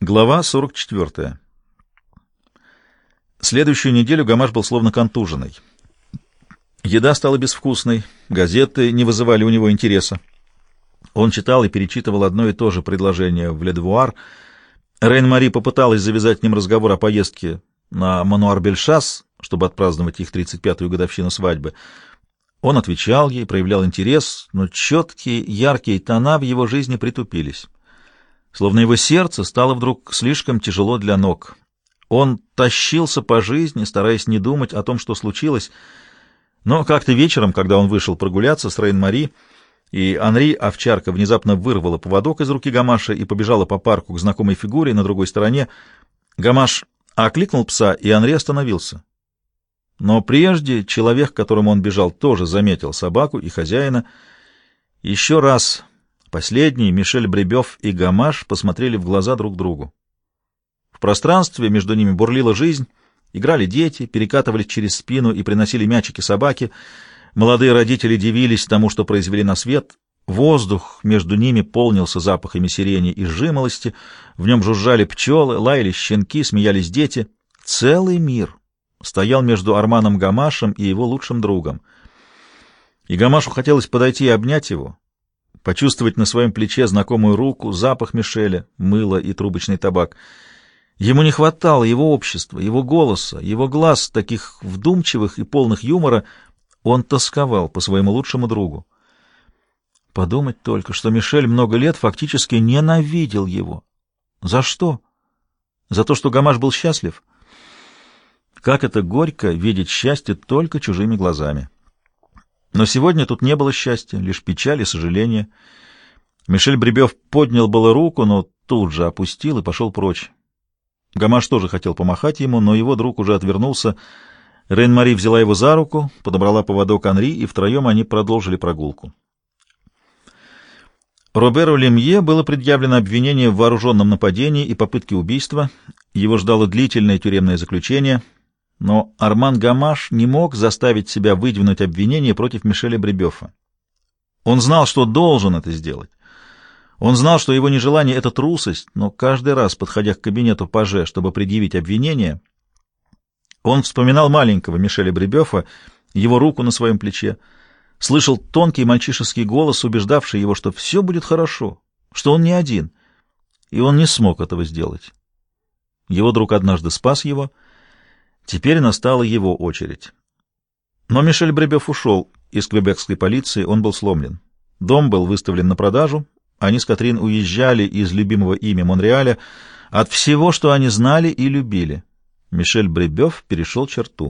Глава 44. Следующую неделю Гамаш был словно контуженный. Еда стала безвкусной, газеты не вызывали у него интереса. Он читал и перечитывал одно и то же предложение в «Ле-Девуар». Рейн-Мари попыталась завязать с ним разговор о поездке на Мануар-Бельшас, чтобы отпраздновать их 35-ю годовщину свадьбы. Он отвечал ей, проявлял интерес, но четкие, яркие тона в его жизни притупились. Словно его сердце стало вдруг слишком тяжело для ног. Он тащился по жизни, стараясь не думать о том, что случилось. Но как-то вечером, когда он вышел прогуляться с Рейн-Мари, и Анри, овчарка, внезапно вырвала поводок из руки Гамаша и побежала по парку к знакомой фигуре на другой стороне, Гамаш окликнул пса, и Анри остановился. Но прежде человек, к которому он бежал, тоже заметил собаку и хозяина. Еще раз последний, Мишель Бребёв и Гамаш посмотрели в глаза друг другу. В пространстве между ними бурлила жизнь, играли дети, перекатывались через спину и приносили мячики собаке. Молодые родители дивились тому, что произвели на свет. Воздух между ними полнился запахами сирени и жимолости, в нем жужжали пчелы, лаяли щенки, смеялись дети. Целый мир стоял между Арманом Гамашем и его лучшим другом. И Гамашу хотелось подойти и обнять его, почувствовать на своем плече знакомую руку, запах Мишеля, мыло и трубочный табак. Ему не хватало его общества, его голоса, его глаз, таких вдумчивых и полных юмора. Он тосковал по своему лучшему другу. Подумать только, что Мишель много лет фактически ненавидел его. За что? За то, что Гамаш был счастлив? Как это горько видеть счастье только чужими глазами. Но сегодня тут не было счастья, лишь печаль и сожаление. Мишель Бребёв поднял было руку, но тут же опустил и пошел прочь. Гамаш тоже хотел помахать ему, но его друг уже отвернулся. Рейн-Мари взяла его за руку, подобрала поводок Анри, и втроем они продолжили прогулку. Роберу Лемье было предъявлено обвинение в вооруженном нападении и попытке убийства. Его ждало длительное тюремное заключение, но Арман Гамаш не мог заставить себя выдвинуть обвинение против Мишеля Бребёфа. Он знал, что должен это сделать. Он знал, что его нежелание — это трусость, но каждый раз, подходя к кабинету паже, чтобы предъявить обвинение, он вспоминал маленького Мишеля Бребёфа, его руку на своем плече, слышал тонкий мальчишеский голос, убеждавший его, что все будет хорошо, что он не один, и он не смог этого сделать. Его друг однажды спас его, теперь настала его очередь. Но Мишель Бребёв ушел из квебекской полиции, он был сломлен. Дом был выставлен на продажу, они с Катрин уезжали из любимого ими Монреаля, от всего, что они знали и любили. Мишель Бребёв перешел черту.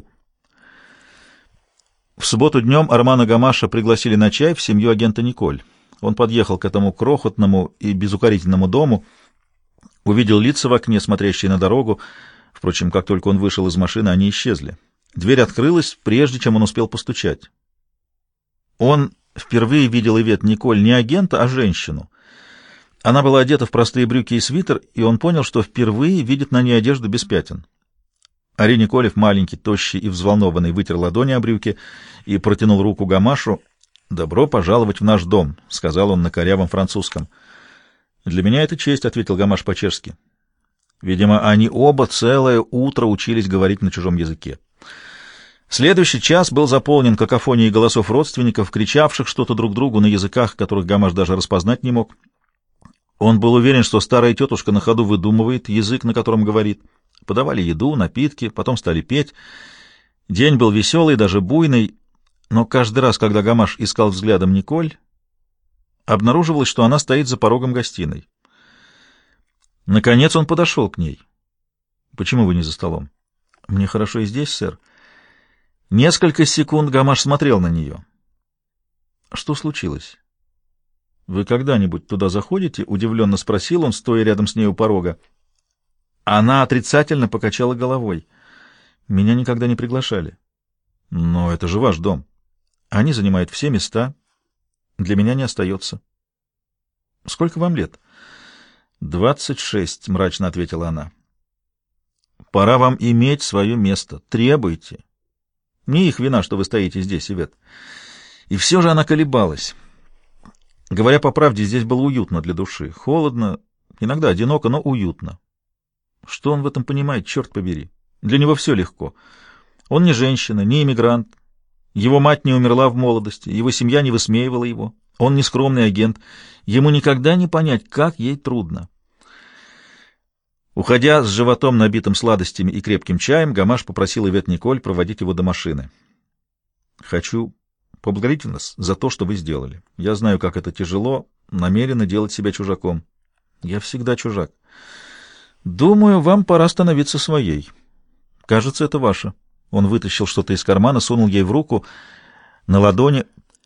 В субботу днем Армана Гамаша пригласили на чай в семью агента Николь. Он подъехал к этому крохотному и безукоризненному дому, увидел лица в окне, смотрящие на дорогу. Впрочем, как только он вышел из машины, они исчезли. Дверь открылась, прежде чем он успел постучать. Он впервые видел Ивет Николь не агента, а женщину. Она была одета в простые брюки и свитер, и он понял, что впервые видит на ней одежду без пятен. Ари Николев, маленький, тощий и взволнованный, вытер ладони о брюки и протянул руку Гамашу. «Добро пожаловать в наш дом», — сказал он на корявом французском. «Для меня это честь», — ответил Гамаш по-чешски. Видимо, они оба целое утро учились говорить на чужом языке. Следующий час был заполнен какофонией голосов родственников, кричавших что-то друг другу на языках, которых Гамаш даже распознать не мог. Он был уверен, что старая тетушка на ходу выдумывает язык, на котором говорит. Подавали еду, напитки, потом стали петь. День был веселый, даже буйный, но каждый раз, когда Гамаш искал взглядом Николь, обнаруживалось, что она стоит за порогом гостиной. Наконец он подошел к ней. «Почему вы не за столом?» «Мне хорошо и здесь, сэр». Несколько секунд Гамаш смотрел на нее. «Что случилось?» «Вы когда-нибудь туда заходите?» — удивленно спросил он, стоя рядом с ней у порога. Она отрицательно покачала головой. «Меня никогда не приглашали». «Но это же ваш дом. Они занимают все места. Для меня не остается». «Сколько вам лет?» 26, — мрачно ответила она. «Пора вам иметь свое место. Требуйте. Не их вина, что вы стоите здесь, Ивет». И все же она колебалась. Говоря по правде, здесь было уютно для души. Холодно, иногда одиноко, но уютно. Что он в этом понимает, черт побери? Для него все легко. Он не женщина, не иммигрант. Его мать не умерла в молодости, его семья не высмеивала его. Он не скромный агент. Ему никогда не понять, как ей трудно. Уходя с животом, набитым сладостями и крепким чаем, Гамаш попросил Ивет Николь проводить его до машины. «Хочу поблагодарить вас за то, что вы сделали. Я знаю, как это тяжело, намеренно делать себя чужаком. Я всегда чужак. Думаю, вам пора становиться своей. Кажется, это ваше». Он вытащил что-то из кармана, сунул ей в руку. На ладони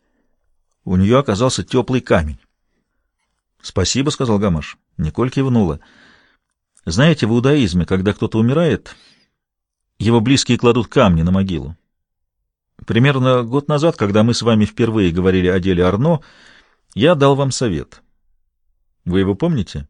у нее оказался теплый камень. «Спасибо», — сказал Гамаш. Николь кивнула. «Знаете, в иудаизме, когда кто-то умирает, его близкие кладут камни на могилу. Примерно год назад, когда мы с вами впервые говорили о деле Арно, я дал вам совет. Вы его помните?»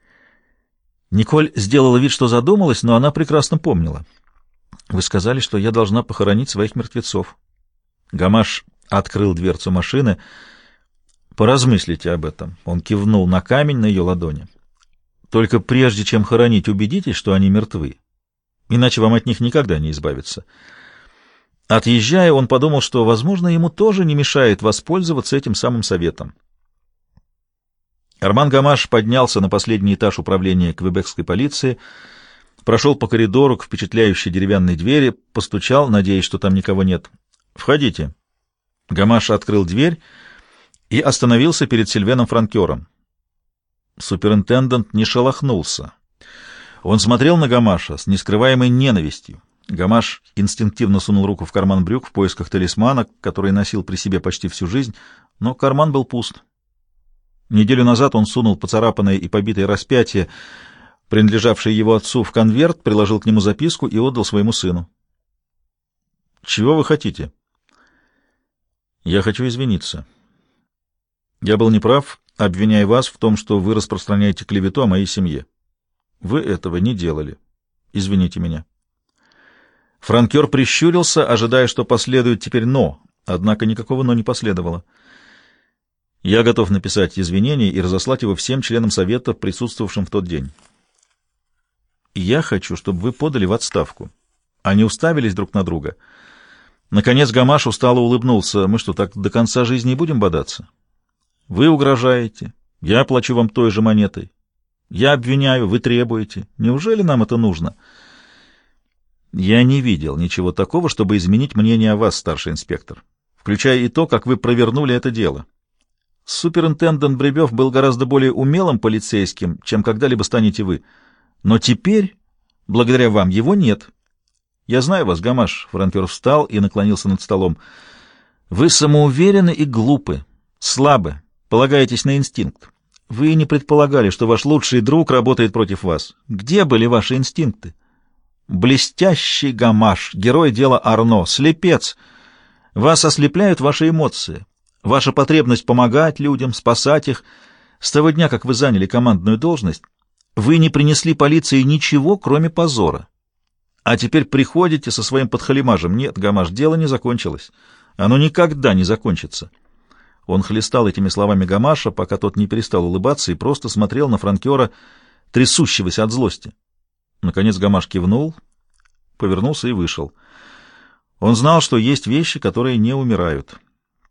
Николь сделала вид, что задумалась, но она прекрасно помнила. «Вы сказали, что я должна похоронить своих мертвецов». Гамаш открыл дверцу машины. «Поразмыслите об этом». Он кивнул на камень на ее ладони. «Только прежде чем хоронить, убедитесь, что они мертвы. Иначе вам от них никогда не избавиться». Отъезжая, он подумал, что, возможно, ему тоже не мешает воспользоваться этим самым советом. Арман Гамаш поднялся на последний этаж управления квебекской полиции, прошел по коридору к впечатляющей деревянной двери, постучал, надеясь, что там никого нет. «Входите». Гамаш открыл дверь и остановился перед Сильвеном Франкером. Суперинтендант не шелохнулся. Он смотрел на Гамаша с нескрываемой ненавистью. Гамаш инстинктивно сунул руку в карман брюк в поисках талисмана, который носил при себе почти всю жизнь, но карман был пуст. Неделю назад он сунул поцарапанное и побитое распятие, принадлежавшее его отцу, в конверт, приложил к нему записку и отдал своему сыну. «Чего вы хотите?» «Я хочу извиниться. Я был неправ, обвиняя вас в том, что вы распространяете клевету о моей семье. Вы этого не делали. Извините меня». Франкер прищурился, ожидая, что последует теперь «но», однако никакого «но» не последовало. «Я готов написать извинения и разослать его всем членам совета, присутствовавшим в тот день. Я хочу, чтобы вы подали в отставку». Они уставились друг на друга. Наконец Гамаш устало улыбнулся. «Мы что, так до конца жизни и будем бодаться? Вы угрожаете, я плачу вам той же монетой. Я обвиняю, вы требуете. Неужели нам это нужно?» «Я не видел ничего такого, чтобы изменить мнение о вас, старший инспектор, включая и то, как вы провернули это дело. Суперинтендант Бребёв был гораздо более умелым полицейским, чем когда-либо станете вы. Но теперь, благодаря вам, его нет. Я знаю вас, Гамаш». Франкер встал и наклонился над столом. «Вы самоуверены и глупы, слабы, полагаетесь на инстинкт. Вы не предполагали, что ваш лучший друг работает против вас. Где были ваши инстинкты? Блестящий Гамаш, герой дела Арно, слепец. Вас ослепляют ваши эмоции, ваша потребность помогать людям, спасать их. С того дня, как вы заняли командную должность, вы не принесли полиции ничего, кроме позора. А теперь приходите со своим подхалимажем. Нет, Гамаш, дело не закончилось. Оно никогда не закончится». Он хлестал этими словами Гамаша, пока тот не перестал улыбаться и просто смотрел на Франкера, трясущегося от злости. Наконец Гамаш кивнул, повернулся и вышел. Он знал, что есть вещи, которые не умирают.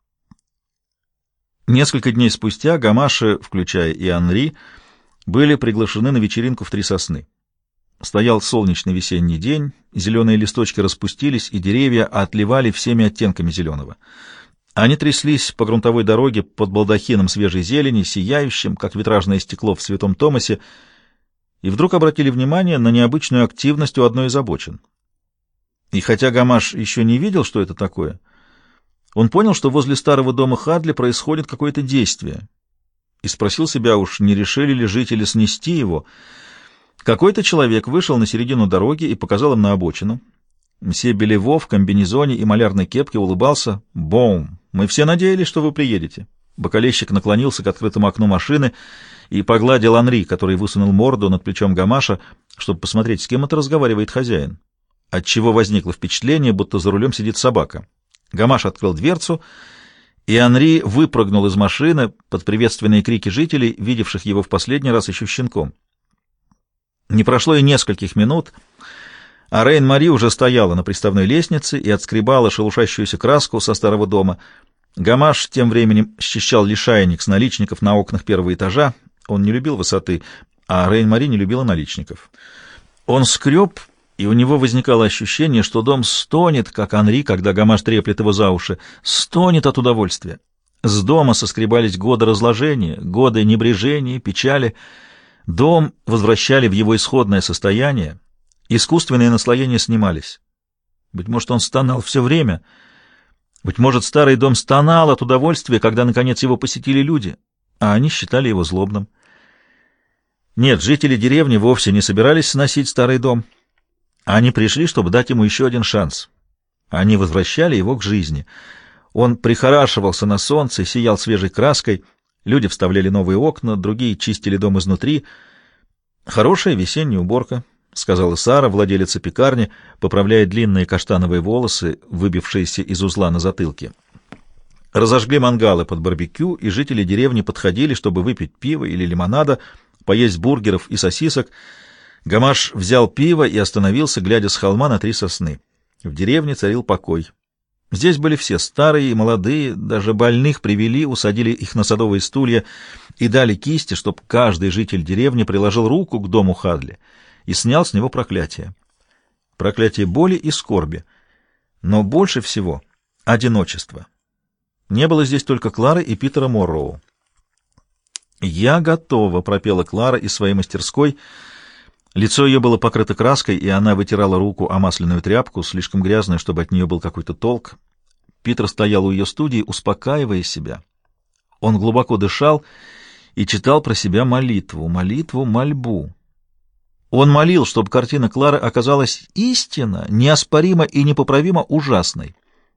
Несколько дней спустя Гамаши, включая и Анри, были приглашены на вечеринку в Три Сосны. Стоял солнечный весенний день, зеленые листочки распустились, и деревья отливали всеми оттенками зеленого. Они тряслись по грунтовой дороге под балдахином свежей зелени, сияющим, как витражное стекло в Святом Томасе, и вдруг обратили внимание на необычную активность у одной из обочин. И хотя Гамаш еще не видел, что это такое, он понял, что возле старого дома Хадли происходит какое-то действие, и спросил себя, уж не решили ли жители снести его. Какой-то человек вышел на середину дороги и показал им на обочину. Мсье Белево в комбинезоне и малярной кепке улыбался. «Бом! Мы все надеялись, что вы приедете». Бокалейщик наклонился к открытому окну машины и погладил Анри, который высунул морду над плечом Гамаша, чтобы посмотреть, с кем это разговаривает хозяин, отчего возникло впечатление, будто за рулем сидит собака. Гамаш открыл дверцу, и Анри выпрыгнул из машины под приветственные крики жителей, видевших его в последний раз еще щенком. Не прошло и нескольких минут, а Рейн-Мари уже стояла на приставной лестнице и отскребала шелушащуюся краску со старого дома. Гамаш тем временем счищал лишайник с наличников на окнах первого этажа. Он не любил высоты, а Рейн-Мари не любила наличников. Он скреб, и у него возникало ощущение, что дом стонет, как Анри, когда Гамаш треплет его за уши, стонет от удовольствия. С дома соскребались годы разложения, годы небрежения, печали. Дом возвращали в его исходное состояние, искусственные наслоения снимались. Быть может, он стонал все время. Быть может, старый дом стонал от удовольствия, когда, наконец, его посетили люди, а они считали его злобным. Нет, жители деревни вовсе не собирались сносить старый дом. Они пришли, чтобы дать ему еще один шанс. Они возвращали его к жизни. Он прихорашивался на солнце, сиял свежей краской. Люди вставляли новые окна, другие чистили дом изнутри. «Хорошая весенняя уборка», — сказала Сара, владелица пекарни, поправляя длинные каштановые волосы, выбившиеся из узла на затылке. Разожгли мангалы под барбекю, и жители деревни подходили, чтобы выпить пива или лимонада, поесть бургеров и сосисок. Гамаш взял пиво и остановился, глядя с холма на 3 сосны. В деревне царил покой. Здесь были все, старые и молодые, даже больных привели, усадили их на садовые стулья и дали кисти, чтобы каждый житель деревни приложил руку к дому Хадли и снял с него проклятие. Проклятие боли и скорби, но больше всего одиночество. Не было здесь только Клары и Питера Морроу. «Я готова», — пропела Клара из своей мастерской. Лицо ее было покрыто краской, и она вытирала руку о масляную тряпку, слишком грязную, чтобы от нее был какой-то толк. Питер стоял у ее студии, успокаивая себя. Он глубоко дышал и читал про себя молитву, мольбу. Он молил, чтобы картина Клары оказалась истинно, неоспоримо и непоправимо ужасной.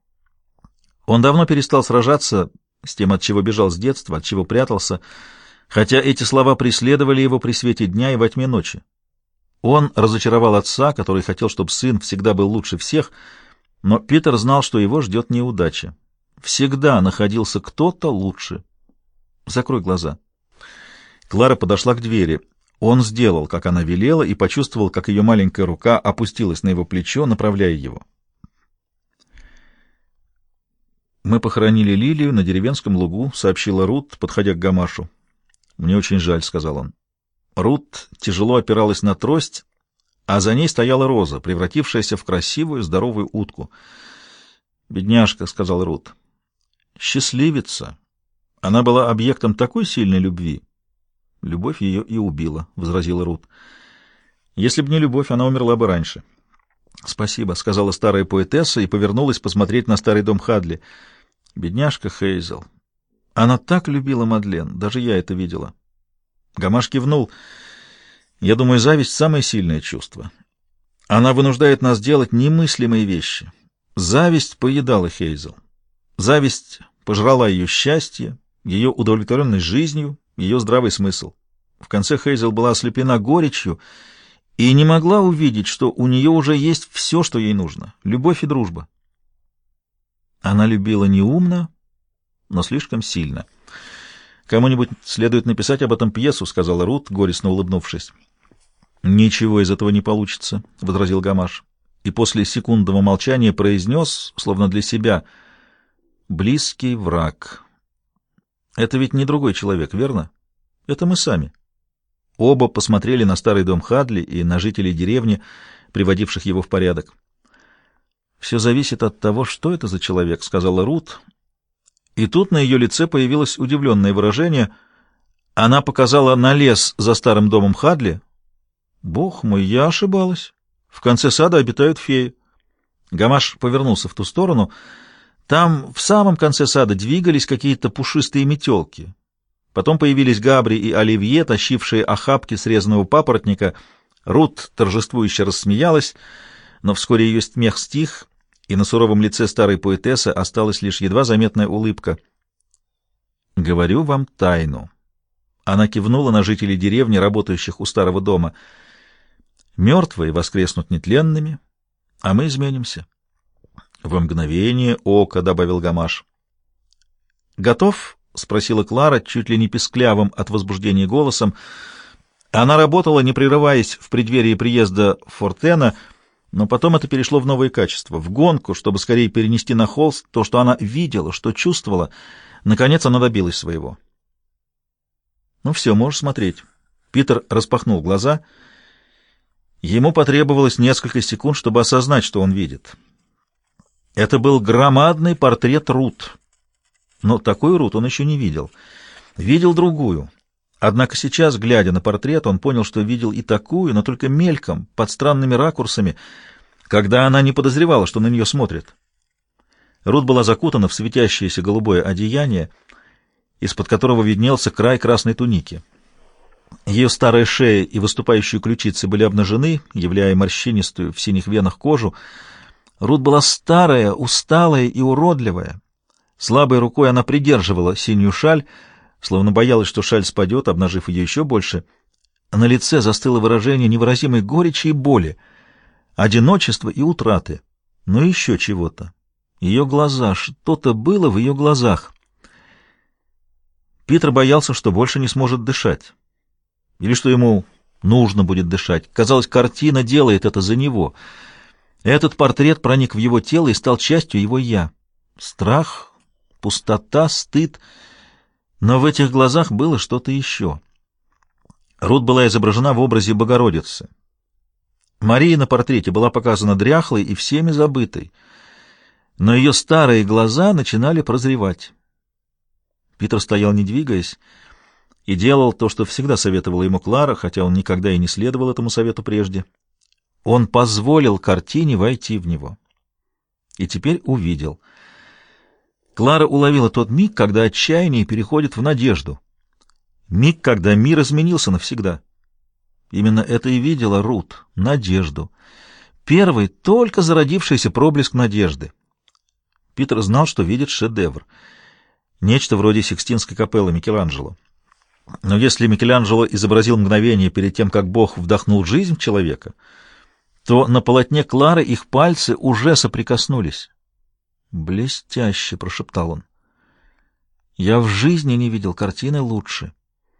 Он давно перестал сражаться с тем, от чего бежал с детства, от чего прятался, хотя эти слова преследовали его при свете дня и во тьме ночи. Он разочаровал отца, который хотел, чтобы сын всегда был лучше всех, но Питер знал, что его ждет неудача. Всегда находился кто-то лучше. «Закрой глаза». Клара подошла к двери. Он сделал, как она велела, и почувствовал, как ее маленькая рука опустилась на его плечо, направляя его. «Мы похоронили Лилию на деревенском лугу», — сообщила Рут, подходя к Гамашу. «Мне очень жаль», — сказал он. Рут тяжело опиралась на трость, а за ней стояла Роза, превратившаяся в красивую, здоровую утку. «Бедняжка», — сказал Рут. «Счастливица. Она была объектом такой сильной любви». «Любовь ее и убила», — возразила Рут. «Если бы не любовь, она умерла бы раньше». «Спасибо», — сказала старая поэтесса и повернулась посмотреть на старый дом Хадли. «Бедняжка Хейзел. Она так любила Мадлен, даже я это видела». Гамаш кивнул. «Я думаю, зависть — самое сильное чувство. Она вынуждает нас делать немыслимые вещи. Зависть поедала Хейзел. Зависть пожрала ее счастье, ее удовлетворенность жизнью, ее здравый смысл. В конце Хейзел была ослеплена горечью и не могла увидеть, что у нее уже есть все, что ей нужно — любовь и дружба. Она любила неумно, но слишком сильно. «Кому-нибудь следует написать об этом пьесу», — сказала Рут, горестно улыбнувшись. «Ничего из этого не получится», — возразил Гамаш. И после секундного молчания произнес, словно для себя, «Близкий враг». «Это ведь не другой человек, верно? Это мы сами». Оба посмотрели на старый дом Хадли и на жителей деревни, приводивших его в порядок. «Все зависит от того, что это за человек», — сказала Рут. И тут на ее лице появилось удивленное выражение. Она показала на лес за старым домом Хадли. «Бог мой, я ошибалась. В конце сада обитают феи». Гамаш повернулся в ту сторону. Там, в самом конце сада, двигались какие-то пушистые метелки. Потом появились Габри и Оливье, тащившие охапки срезанного папоротника. Рут торжествующе рассмеялась, но вскоре ее смех стих, и на суровом лице старой поэтессы осталась лишь едва заметная улыбка. «Говорю вам тайну». Она кивнула на жителей деревни, работающих у старого дома. «Мертвые воскреснут нетленными, а мы изменимся». «Во мгновение ока», — добавил Гамаш. «Готов?» — спросила Клара, чуть ли не писклявым от возбуждения голосом. Она работала, не прерываясь, в преддверии приезда Фортена, но потом это перешло в новые качества, в гонку, чтобы скорее перенести на холст то, что она видела, что чувствовала. Наконец она добилась своего. «Ну все, можешь смотреть». Питер распахнул глаза. Ему потребовалось несколько секунд, чтобы осознать, что он видит. Это был громадный портрет Рут. Но такой Рут он еще не видел. Видел другую. Однако сейчас, глядя на портрет, он понял, что видел и такую, но только мельком, под странными ракурсами, когда она не подозревала, что на нее смотрят. Рут была закутана в светящееся голубое одеяние, из-под которого виднелся край красной туники. Ее старая шея и выступающие ключицы были обнажены, являя морщинистую в синих венах кожу. Рут была старая, усталая и уродливая. Слабой рукой она придерживала синюю шаль, словно боялась, что шаль спадет, обнажив ее еще больше. На лице застыло выражение невыразимой горечи и боли, одиночества и утраты, но еще чего-то. Ее глаза, что-то было в ее глазах. Питер боялся, что больше не сможет дышать. Или что ему нужно будет дышать. Казалось, картина делает это за него. Этот портрет проник в его тело и стал частью его «я». Страх, пустота, стыд. Но в этих глазах было что-то еще. Рут была изображена в образе Богородицы. Мария на портрете была показана дряхлой и всеми забытой. Но ее старые глаза начинали прозревать. Питер стоял, не двигаясь, и делал то, что всегда советовала ему Клара, хотя он никогда и не следовал этому совету прежде. Он позволил картине войти в него. И теперь увидел. Клара уловила тот миг, когда отчаяние переходит в надежду. Миг, когда мир изменился навсегда. Именно это и видела Рут — надежду. Первый, только зародившийся проблеск надежды. Питер знал, что видит шедевр. Нечто вроде Сикстинской капеллы Микеланджело. Но если Микеланджело изобразил мгновение перед тем, как Бог вдохнул жизнь в человека, то на полотне Клары их пальцы уже соприкоснулись. «Блестяще!» — прошептал он. «Я в жизни не видел картины лучше».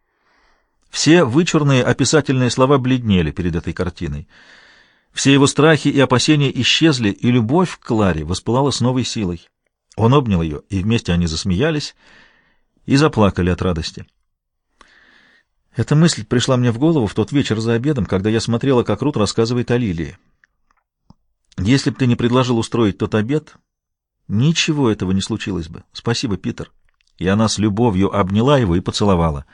Все вычурные описательные слова бледнели перед этой картиной. Все его страхи и опасения исчезли, и любовь к Кларе воспылала с новой силой. Он обнял ее, и вместе они засмеялись и заплакали от радости. Эта мысль пришла мне в голову в тот вечер за обедом, когда я смотрела, как Рут рассказывает о Лилии. Если бы ты не предложил устроить тот обед, ничего этого не случилось бы. Спасибо, Питер. И она с любовью обняла его и поцеловала.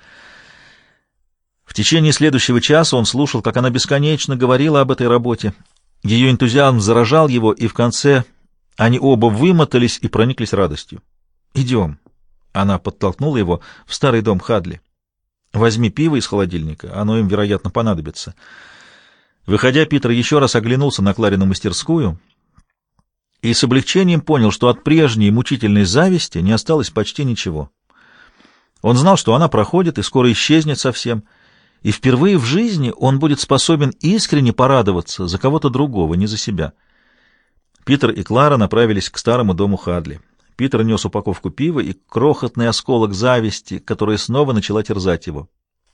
В течение следующего часа он слушал, как она бесконечно говорила об этой работе. Ее энтузиазм заражал его, и в конце они оба вымотались и прониклись радостью. «Идем». Она подтолкнула его в старый дом Хадли. «Возьми пиво из холодильника, оно им, вероятно, понадобится». Выходя, Питер еще раз оглянулся на Кларину мастерскую и с облегчением понял, что от прежней мучительной зависти не осталось почти ничего. Он знал, что она проходит и скоро исчезнет совсем, и впервые в жизни он будет способен искренне порадоваться за кого-то другого, не за себя. Питер и Клара направились к старому дому Хадли. Питер нес упаковку пива и крохотный осколок зависти, которая снова начала терзать его.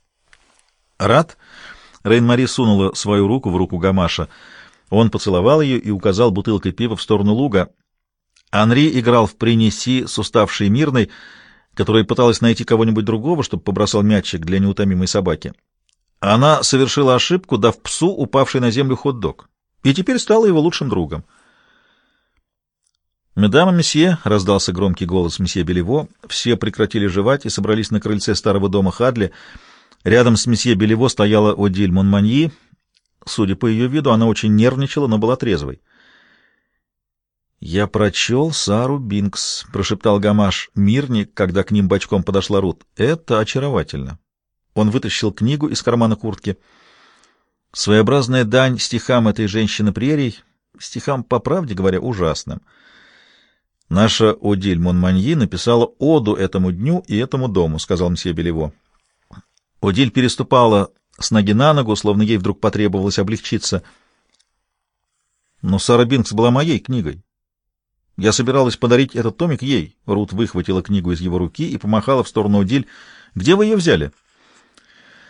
«Рад?» — Рейн-Мари сунула свою руку в руку Гамаша. Он поцеловал ее и указал бутылкой пива в сторону луга. Анри играл в «Принеси» с уставшей Мирной, которая пыталась найти кого-нибудь другого, чтобы побросал мячик для неутомимой собаки. Она совершила ошибку, дав псу упавший на землю хот-дог, и теперь стала его лучшим другом. «Медам и месье», — раздался громкий голос месье Белево, все прекратили жевать и собрались на крыльце старого дома Хадли. Рядом с месье Белево стояла Одиль Монманьи. Судя по ее виду, она очень нервничала, но была трезвой. «Я прочел Сару Бинкс», — прошептал Гамаш Мирни, когда к ним бочком подошла Рут. «Это очаровательно». Он вытащил книгу из кармана куртки. Своеобразная дань стихам этой женщины прерий, стихам, по правде говоря, ужасным. «Наша Одиль Монманьи написала оду этому дню и этому дому», — сказал мсье Белево. Одиль переступала с ноги на ногу, словно ей вдруг потребовалось облегчиться. «Но Сара Бинкс была моей книгой. Я собиралась подарить этот томик ей». Рут выхватила книгу из его руки и помахала в сторону Одиль. «Где вы ее взяли?»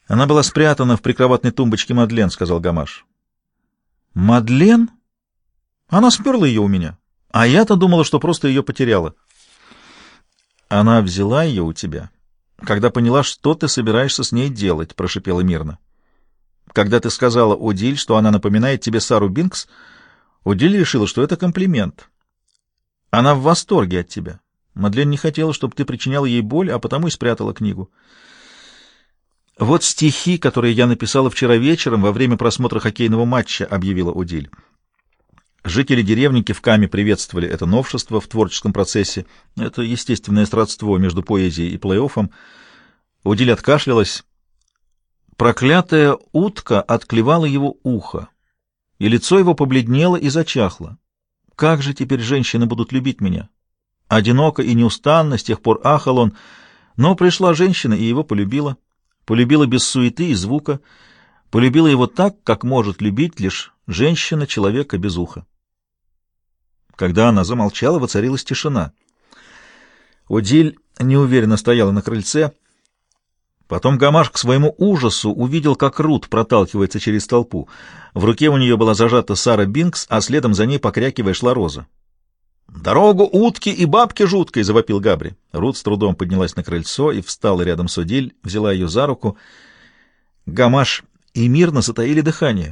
Она была спрятана в прикроватной тумбочке Мадлен, — сказал Гамаш. Мадлен? Она сперла ее у меня. А я-то думала, что просто ее потеряла. Она взяла ее у тебя, когда поняла, что ты собираешься с ней делать, — прошипела мирно. Когда ты сказала Одиль, что она напоминает тебе Сару Бинкс, Одиль решила, что это комплимент. Она в восторге от тебя. Мадлен не хотела, чтобы ты причинял ей боль, а потому и спрятала книгу. «Вот стихи, которые я написала вчера вечером во время просмотра хоккейного матча», — объявила Одиль. Жители деревни кивками приветствовали это новшество в творческом процессе. Это естественное сродство между поэзией и плей-оффом. Одиль откашлялась. Проклятая утка отклевала его ухо, и лицо его побледнело и зачахло. Как же теперь женщины будут любить меня? Одиноко и неустанно, с тех пор ахал он, но пришла женщина и его полюбила. Полюбила без суеты и звука, полюбила его так, как может любить лишь женщина человека без уха. Когда она замолчала, воцарилась тишина. Одиль неуверенно стояла на крыльце. Потом Гамаш к своему ужасу увидел, как Рут проталкивается через толпу. В руке у нее была зажата Сара Бинкс, а следом за ней, покрякивая, шла Роза. «Дорогу утки и бабки жуткой!» — завопил Габри. Рут с трудом поднялась на крыльцо и встала рядом с Одиль, взяла ее за руку. Гамаш и мирно затаили дыхание.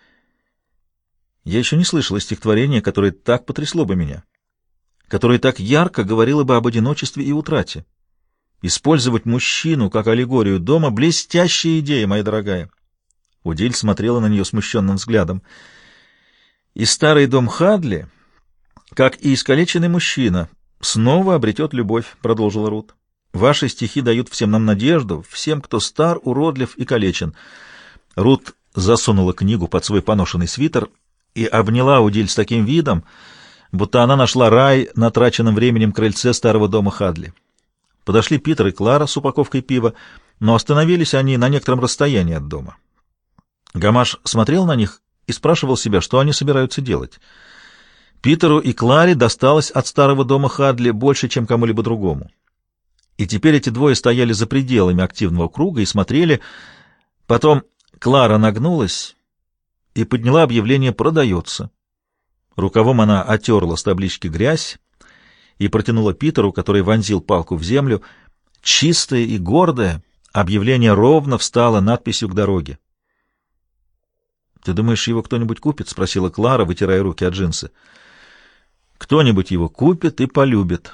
Я еще не слышала стихотворения, которое так потрясло бы меня, которое так ярко говорило бы об одиночестве и утрате. Использовать мужчину как аллегорию дома — блестящая идея, моя дорогая. Одиль смотрела на нее смущенным взглядом. И старый дом Хадли, как и искалеченный мужчина, снова обретет любовь, — продолжила Рут. Ваши стихи дают всем нам надежду, всем, кто стар, уродлив и калечен. Рут засунула книгу под свой поношенный свитер и обняла Одиль с таким видом, будто она нашла рай на траченном временем крыльце старого дома Хадли. Подошли Питер и Клара с упаковкой пива, но остановились они на некотором расстоянии от дома. Гамаш смотрел на них и спрашивал себя, что они собираются делать. Питеру и Кларе досталось от старого дома Хадли больше, чем кому-либо другому. И теперь эти двое стояли за пределами активного круга и смотрели. Потом Клара нагнулась и подняла объявление «Продается». Рукавом она отерла с таблички грязь и протянула Питеру, который вонзил палку в землю. Чистое и гордое объявление ровно встало надписью к дороге. «Ты думаешь, его кто-нибудь купит?» — спросила Клара, вытирая руки от джинсы. «Кто-нибудь его купит и полюбит».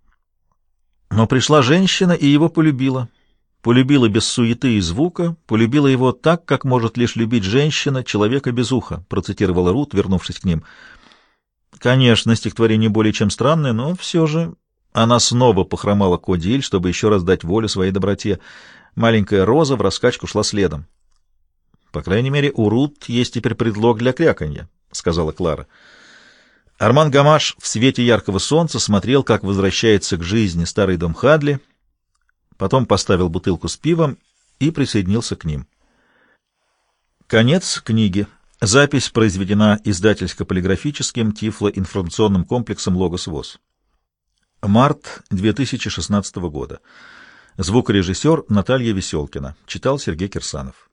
Но пришла женщина и его полюбила. Полюбила без суеты и звука, полюбила его так, как может лишь любить женщина человека без уха, процитировала Рут, вернувшись к ним. Конечно, стихотворение более чем странное, но все же она снова похромала к Одиль, чтобы еще раз дать волю своей доброте. Маленькая Роза в раскачку шла следом. «По крайней мере, у Рут есть теперь предлог для кряканья», — сказала Клара. Арман Гамаш в свете яркого солнца смотрел, как возвращается к жизни старый дом Хадли, потом поставил бутылку с пивом и присоединился к ним. Конец книги. Запись произведена издательско-полиграфическим тифлоинформационным комплексом «Логос ВОС». Март 2016 года. Звукорежиссер Наталья Веселкина. Читал Сергей Кирсанов.